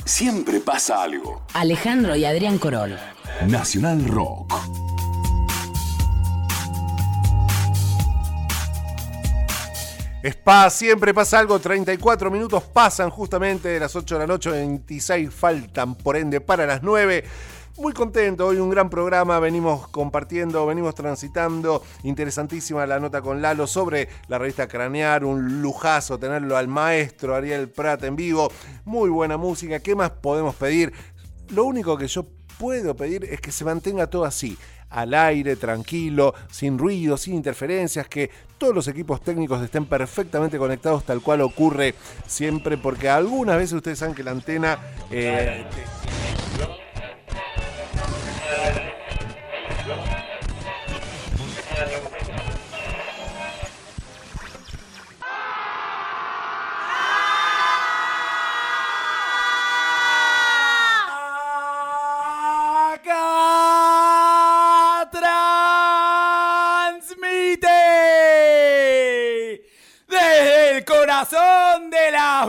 Siempre pasa algo. Alejandro y Adrián Corol. Nacional Rock. Siempre pasa algo, 34 minutos pasan justamente de las 8 de la noche, 26 faltan por ende para las 9. Muy contento, hoy un gran programa, venimos compartiendo, venimos transitando, interesantísima la nota con Lalo sobre la revista Cranear, un lujazo tenerlo al maestro Ariel Prat en vivo, muy buena música, ¿qué más podemos pedir? Lo único que yo puedo pedir es que se mantenga todo así, al aire, tranquilo, sin ruido, sin interferencias, que todos los equipos técnicos estén perfectamente conectados tal cual ocurre siempre, porque algunas veces ustedes saben que la antena... Corazón de las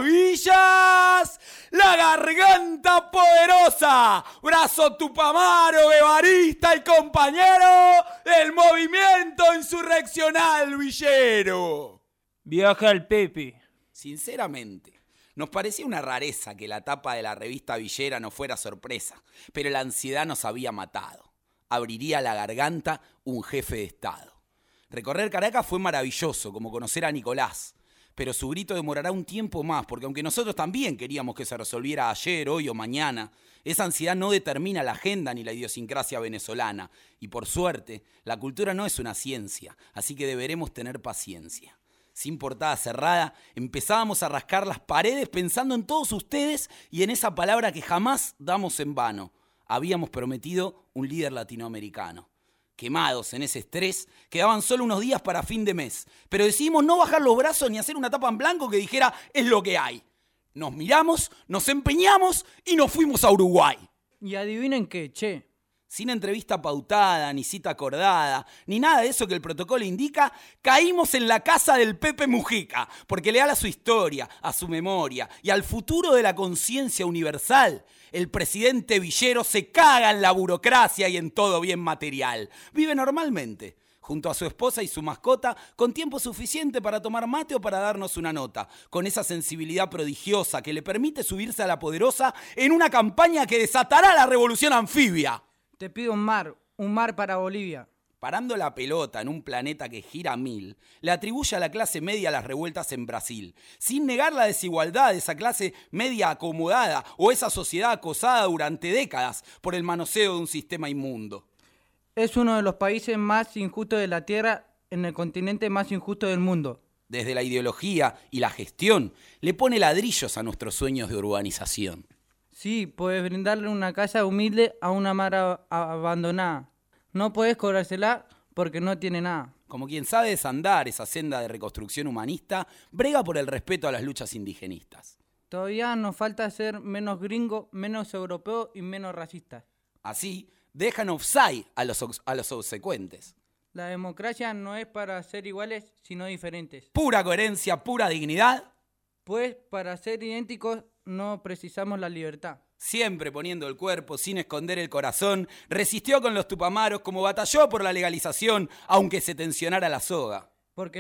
villas, la garganta poderosa, brazo tupamaro, guevarista y compañero del movimiento insurreccional villero. Viaja al Pepe. Sinceramente, nos parecía una rareza que la tapa de la revista villera no fuera sorpresa, pero la ansiedad nos había matado. Abriría la garganta un jefe de Estado. Recorrer Caracas fue maravilloso, como conocer a Nicolás. Pero su grito demorará un tiempo más, porque aunque nosotros también queríamos que se resolviera ayer, hoy o mañana, esa ansiedad no determina la agenda ni la idiosincrasia venezolana. Y por suerte, la cultura no es una ciencia, así que deberemos tener paciencia. Sin portada cerrada, empezábamos a rascar las paredes pensando en todos ustedes y en esa palabra que jamás damos en vano. Habíamos prometido un líder latinoamericano. Quemados en ese estrés, quedaban solo unos días para fin de mes. Pero decidimos no bajar los brazos ni hacer una tapa en blanco que dijera es lo que hay. Nos miramos, nos empeñamos y nos fuimos a Uruguay. Y adivinen qué, che. Sin entrevista pautada, ni cita acordada, ni nada de eso que el protocolo indica, caímos en la casa del Pepe Mujica, porque leal a su historia, a su memoria y al futuro de la conciencia universal, el presidente Villero se caga en la burocracia y en todo bien material. Vive normalmente, junto a su esposa y su mascota, con tiempo suficiente para tomar mate o para darnos una nota, con esa sensibilidad prodigiosa que le permite subirse a la poderosa en una campaña que desatará la revolución anfibia. Te pido un mar para Bolivia. Parando la pelota en un planeta que gira a 1000, le atribuye a la clase media las revueltas en Brasil, sin negar la desigualdad de esa clase media acomodada o esa sociedad acosada durante décadas por el manoseo de un sistema inmundo. Es uno de los países más injustos de la Tierra, en el continente más injusto del mundo. Desde la ideología y la gestión, le pone ladrillos a nuestros sueños de urbanización. Sí, puedes brindarle una casa humilde a una madre abandonada. No puedes cobrársela porque no tiene nada. Como quien sabe desandar esa senda de reconstrucción humanista, brega por el respeto a las luchas indigenistas. Todavía nos falta ser menos gringo, menos europeo y menos racista. Así, dejan offside a los obsecuentes. La democracia no es para ser iguales, sino diferentes. Pura coherencia, pura dignidad. Pues para ser idénticos no precisamos la libertad. Siempre poniendo el cuerpo, sin esconder el corazón, resistió con los tupamaros como batalló por la legalización, aunque se tensionara la soga. Porque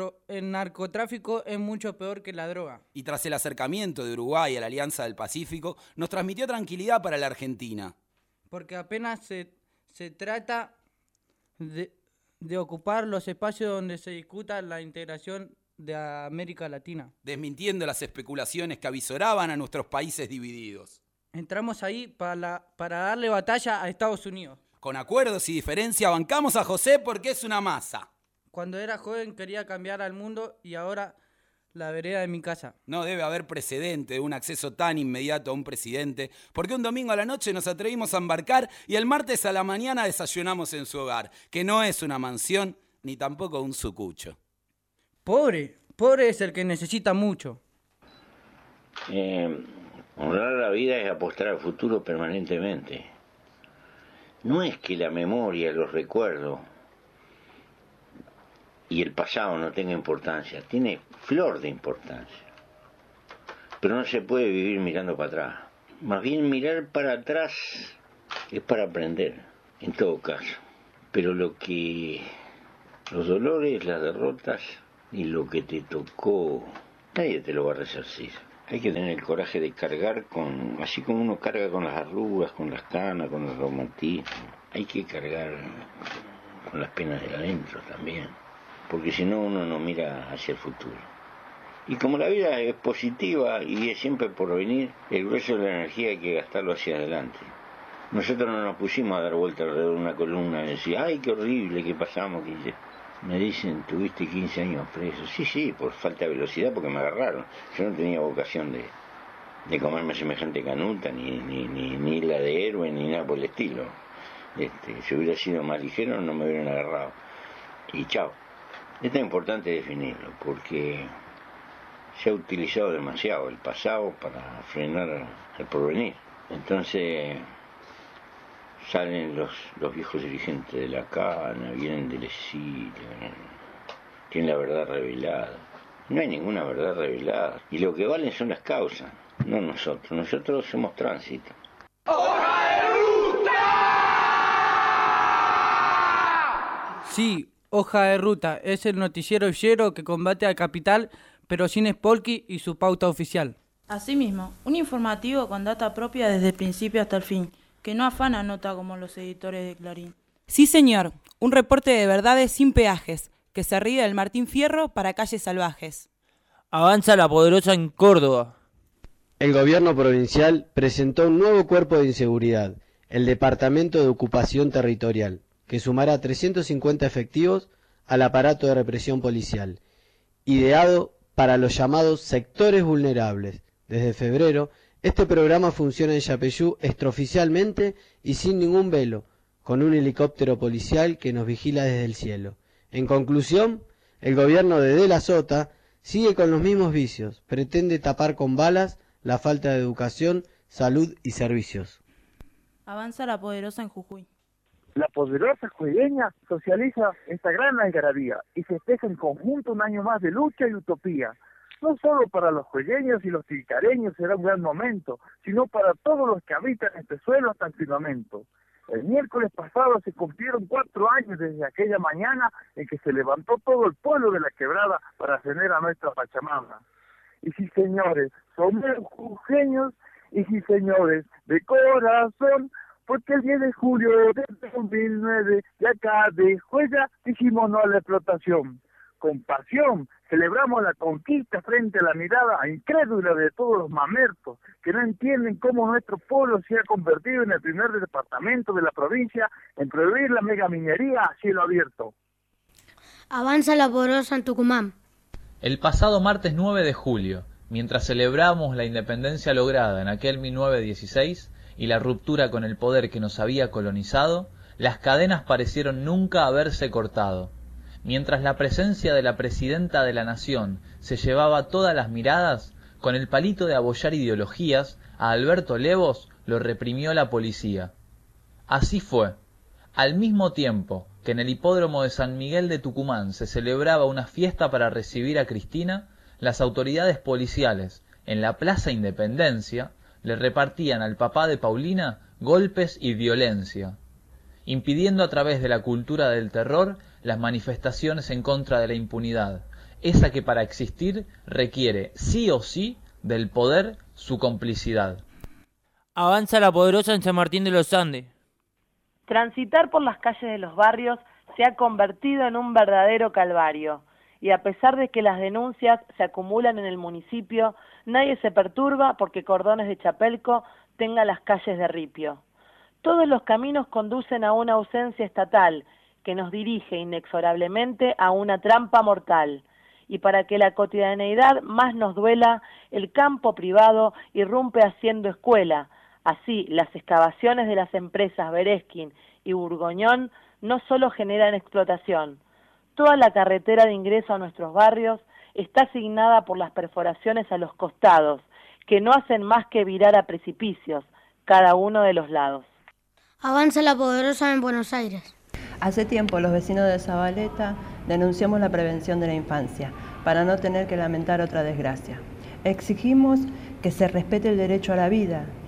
el narcotráfico es mucho peor que la droga. Y tras el acercamiento de Uruguay a la Alianza del Pacífico, nos transmitió tranquilidad para la Argentina. Porque apenas se trata de ocupar los espacios donde se discuta la integración de América Latina. Desmintiendo las especulaciones que avisoraban a nuestros países divididos. Entramos ahí para darle batalla a Estados Unidos. Con acuerdos y diferencia bancamos a José porque es una masa. Cuando era joven quería cambiar al mundo y ahora la vereda de mi casa. No debe haber precedente de un acceso tan inmediato a un presidente, porque un domingo a la noche nos atrevimos a embarcar y el martes a la mañana desayunamos en su hogar, que no es una mansión ni tampoco un sucucho. Pobre es el que necesita mucho. Honrar la vida es apostar al futuro permanentemente. No es que la memoria, los recuerdos y el pasado no tenga importancia, tiene flor de importancia. Pero no se puede vivir mirando para atrás. Más bien mirar para atrás es para aprender, en todo caso. Pero los dolores, las derrotas y lo que te tocó, nadie te lo va a resarcir. Hay que tener el coraje de cargar así como uno carga con las arrugas, con las canas, con el reumatismo. Hay que cargar con las penas del adentro también, porque si no uno no mira hacia el futuro. Y como la vida es positiva y es siempre por venir, el grueso de la energía hay que gastarlo hacia adelante. Nosotros no nos pusimos a dar vuelta alrededor de una columna y decir, ay, qué horrible que pasamos. Me dicen, tuviste 15 años preso. Sí, por falta de velocidad, porque me agarraron. Yo no tenía vocación de comerme semejante canuta, ni la de héroe, ni nada por el estilo. Si hubiera sido más ligero, no me hubieran agarrado. Y chao. Es tan importante definirlo, porque se ha utilizado demasiado el pasado para frenar el porvenir. Entonces salen los viejos dirigentes de la cana, vienen del exilio, tienen la verdad revelada. No hay ninguna verdad revelada. Y lo que valen son las causas, no nosotros. Nosotros somos tránsito. Sí, Hoja de Ruta es el noticiero villero que combate al capital, pero sin Spolky y su pauta oficial. Asimismo, un informativo con data propia desde el principio hasta el fin, que no afana nota como los editores de Clarín. Sí, señor, un reporte de verdades sin peajes, que se ríe del Martín Fierro para calles salvajes. Avanza la Poderosa en Córdoba. El gobierno provincial presentó un nuevo cuerpo de inseguridad, el Departamento de Ocupación Territorial, que sumará 350 efectivos al aparato de represión policial, ideado para los llamados sectores vulnerables. Desde febrero, este programa funciona en Yapeyú extraoficialmente y sin ningún velo, con un helicóptero policial que nos vigila desde el cielo. En conclusión, el gobierno de la Sota sigue con los mismos vicios, pretende tapar con balas la falta de educación, salud y servicios. Avanza la Poderosa en Jujuy. La Poderosa jujeña socializa esta gran algarabía y festeja en conjunto un año más de lucha y utopía. No solo para los jujeños y los tilcareños será un gran momento, sino para todos los que habitan este suelo hasta el firmamento. El miércoles pasado se cumplieron 4 años desde aquella mañana en que se levantó todo el pueblo de la quebrada para ascender a nuestra Pachamama. Y sí, señores, somos jujeños, y sí, señores, de corazón, porque el 10 de julio de 2009 de acá de Juella dijimos no a la explotación. Con pasión celebramos la conquista frente a la mirada incrédula de todos los mamertos que no entienden cómo nuestro pueblo se ha convertido en el primer departamento de la provincia en prohibir la megaminería a cielo abierto. Avanza la Poderosa en Tucumán. El pasado martes 9 de julio, mientras celebramos la independencia lograda en aquel 1916 y la ruptura con el poder que nos había colonizado, las cadenas parecieron nunca haberse cortado. Mientras la presencia de la presidenta de la Nación se llevaba todas las miradas, con el palito de abollar ideologías, a Alberto Levos lo reprimió la policía. Así fue. Al mismo tiempo que en el hipódromo de San Miguel de Tucumán se celebraba una fiesta para recibir a Cristina, las autoridades policiales, en la Plaza Independencia, le repartían al papá de Paulina golpes y violencia, impidiendo a través de la cultura del terror las manifestaciones en contra de la impunidad, esa que para existir requiere sí o sí del poder su complicidad. Avanza la Poderosa en San Martín de los Andes. Transitar por las calles de los barrios se ha convertido en un verdadero calvario, y a pesar de que las denuncias se acumulan en el municipio, nadie se perturba porque Cordones de Chapelco tenga las calles de ripio. Todos los caminos conducen a una ausencia estatal que nos dirige inexorablemente a una trampa mortal. Y para que la cotidianeidad más nos duela, el campo privado irrumpe haciendo escuela. Así, las excavaciones de las empresas Bereskin y Burgoñón no solo generan explotación. Toda la carretera de ingreso a nuestros barrios está asignada por las perforaciones a los costados, que no hacen más que virar a precipicios, cada uno de los lados. Avanza la Poderosa en Buenos Aires. Hace tiempo los vecinos de Zabaleta denunciamos la prevención de la infancia, para no tener que lamentar otra desgracia. Exigimos que se respete el derecho a la vida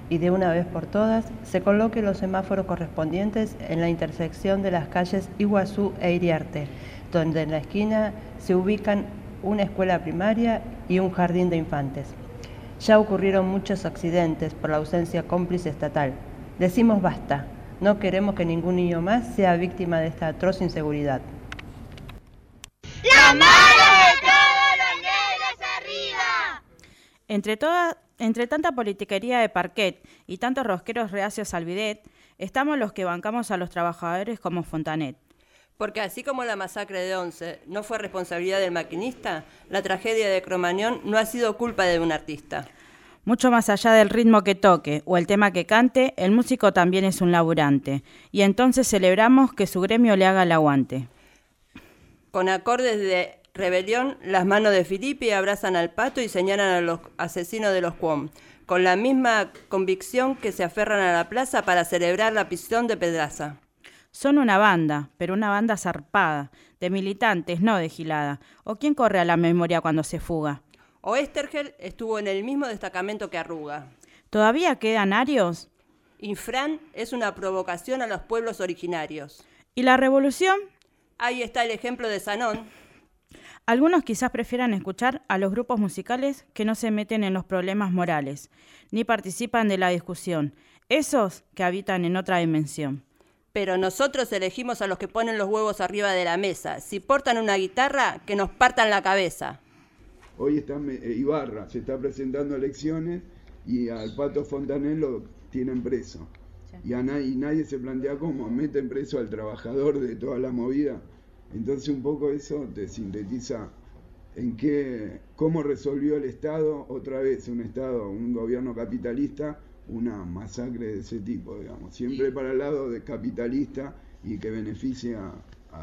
y de una vez por todas se coloquen los semáforos correspondientes en la intersección de las calles Iguazú e Iriarte, donde en la esquina se ubican una escuela primaria y un jardín de infantes. Ya ocurrieron muchos accidentes por la ausencia cómplice estatal. Decimos basta, no queremos que ningún niño más sea víctima de esta atroz inseguridad. ¡La mano de todos los negros arriba! Entre tanta politiquería de parquet y tantos rosqueros reacios al bidet, estamos los que bancamos a los trabajadores como Fontanet. Porque así como la masacre de Once no fue responsabilidad del maquinista, la tragedia de Cromañón no ha sido culpa de un artista. Mucho más allá del ritmo que toque o el tema que cante, el músico también es un laburante. Y entonces celebramos que su gremio le haga el aguante. Con acordes de rebelión, las manos de Filippi abrazan al pato y señalan a los asesinos de los Cuom, con la misma convicción que se aferran a la plaza para celebrar la prisión de Pedraza. Son una banda, pero una banda zarpada, de militantes, no de gilada. ¿O quién corre a la memoria cuando se fuga? Oestergel estuvo en el mismo destacamento que Arruga. ¿Todavía quedan arios? Infran es una provocación a los pueblos originarios. ¿Y la revolución? Ahí está el ejemplo de Sanón. Algunos quizás prefieran escuchar a los grupos musicales que no se meten en los problemas morales, ni participan de la discusión, esos que habitan en otra dimensión. Pero nosotros elegimos a los que ponen los huevos arriba de la mesa. Si portan una guitarra, que nos partan la cabeza. Hoy está Ibarra, se está presentando elecciones y al Pato Fontanet lo tienen preso. Sí. Y nadie se plantea cómo meten preso al trabajador de toda la movida. Entonces un poco eso te sintetiza en cómo resolvió el Estado, otra vez un gobierno capitalista, una masacre de ese tipo, digamos, siempre para el lado de capitalista y que beneficia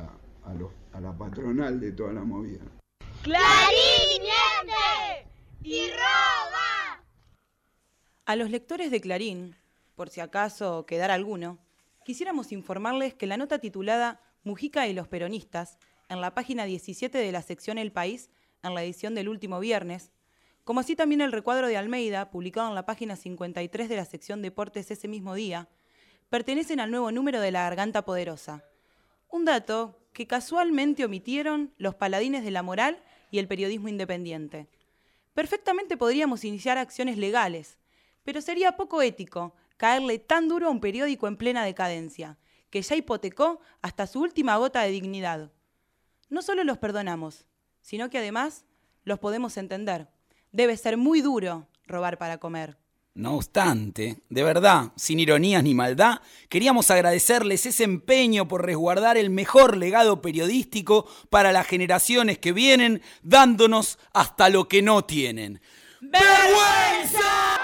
a la patronal de toda la movida. ¡Clarín miente y roba! A los lectores de Clarín, por si acaso quedara alguno, quisiéramos informarles que la nota titulada Mujica y los peronistas, en la página 17 de la sección El País, en la edición del último viernes, como así también el recuadro de Almeida, publicado en la página 53 de la sección Deportes ese mismo día, pertenecen al nuevo número de La Garganta Poderosa. Un dato que casualmente omitieron los paladines de la moral y el periodismo independiente. Perfectamente podríamos iniciar acciones legales, pero sería poco ético caerle tan duro a un periódico en plena decadencia, que ya hipotecó hasta su última gota de dignidad. No solo los perdonamos, sino que además los podemos entender. Debe ser muy duro robar para comer. No obstante, de verdad, sin ironías ni maldad, queríamos agradecerles ese empeño por resguardar el mejor legado periodístico para las generaciones que vienen, dándonos hasta lo que no tienen. ¡Vergüenza!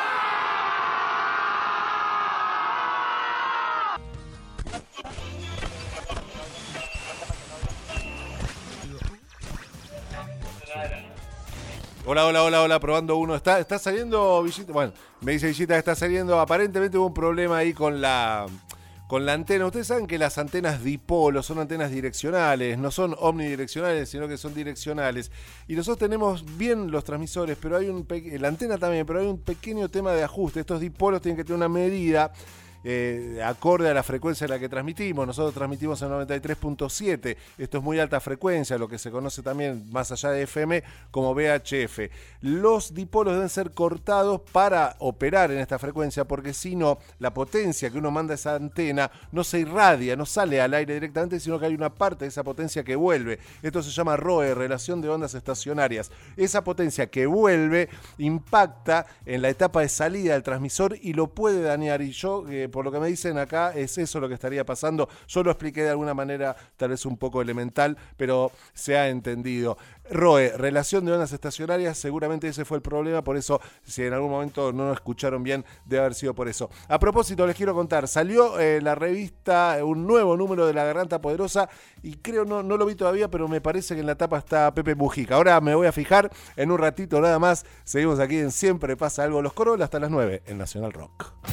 Hola, probando uno. ¿Está saliendo Villita? Bueno, me dice Villita que está saliendo. Aparentemente hubo un problema ahí con la antena. Ustedes saben que las antenas dipolo son antenas direccionales, no son omnidireccionales, sino que son direccionales. Y nosotros tenemos bien los transmisores, pero hay la antena también, pero hay un pequeño tema de ajuste. Estos dipolos tienen que tener una medida acorde a la frecuencia en la que transmitimos. Nosotros transmitimos en 93.7. Esto es muy alta frecuencia, lo que se conoce también más allá de FM como VHF. Los dipolos deben ser cortados para operar en esta frecuencia, porque si no, la potencia que uno manda a esa antena no se irradia, no sale al aire directamente, sino que hay una parte de esa potencia que vuelve. Esto se llama ROE, relación de ondas estacionarias. Esa potencia que vuelve impacta en la etapa de salida del transmisor y lo puede dañar. Y yo, por lo que me dicen acá, es eso lo que estaría pasando. Yo lo expliqué de alguna manera, tal vez un poco elemental, pero se ha entendido. ROE, relación de ondas estacionarias, seguramente ese fue el problema, por eso, si en algún momento no nos escucharon bien, debe haber sido por eso. A propósito, les quiero contar, salió la revista, un nuevo número de La Garganta Poderosa, y creo, no lo vi todavía, pero me parece que en la tapa está Pepe Mujica. Ahora me voy a fijar, en un ratito nada más, seguimos aquí en Siempre Pasa Algo Los Corolla hasta las 9 en Nacional Rock.